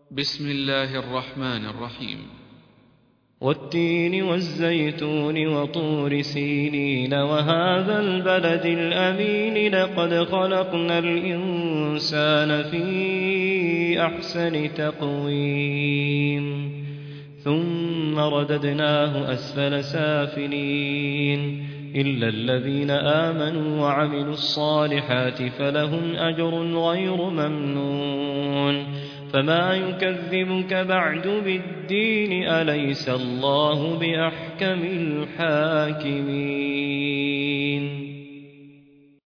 بسم الله الرحمن الرحيم. والتين والزيتون وطور سينين وهذا البلد الأمين لقد خلقنا الإنسان في أحسن تقويم ثم رددناه أسفل سافلين إلا الذين آمنوا وعملوا الصالحات فلهم أجر غير ممنون فما يكذبك بعد بالدين أليس الله بأحكم الحاكمين